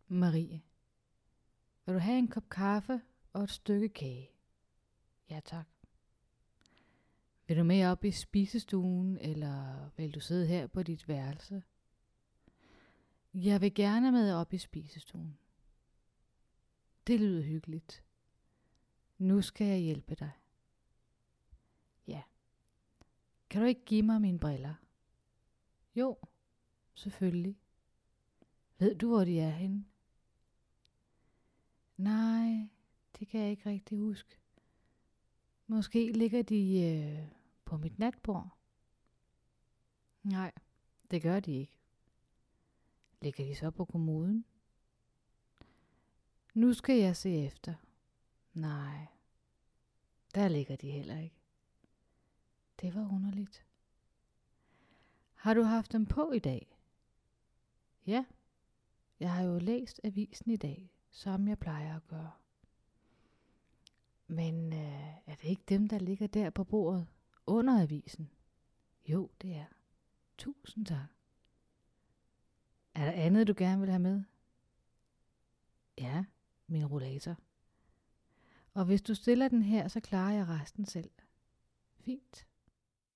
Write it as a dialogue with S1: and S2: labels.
S1: Marie. Vil du have en kop kaffe og et stykke kage? Ja tak. Vil du med op i spisestuen, eller vil du sidde her på dit værelse? Jeg vil gerne med op i spisestuen. Det lyder hyggeligt. Nu skal jeg hjælpe dig. Ja. Kan du ikke give mig mine briller? Jo, selvfølgelig. Ved du, hvor de er henne? Nej, det kan jeg ikke rigtig huske. Måske ligger de på mit natbord. Nej, det gør de ikke. Ligger de så på kommoden? Nu skal jeg se efter. Nej, der ligger de heller ikke. Det var underligt. Har du haft dem på i dag? Ja, jeg har jo læst avisen i dag, som jeg plejer at gøre. Men er det ikke dem, der ligger der på bordet under avisen? Jo, det er. Tusind tak. Er der andet, du gerne vil have med? Ja, min rollator. Og hvis du stiller den her, så klarer jeg resten selv. Fint.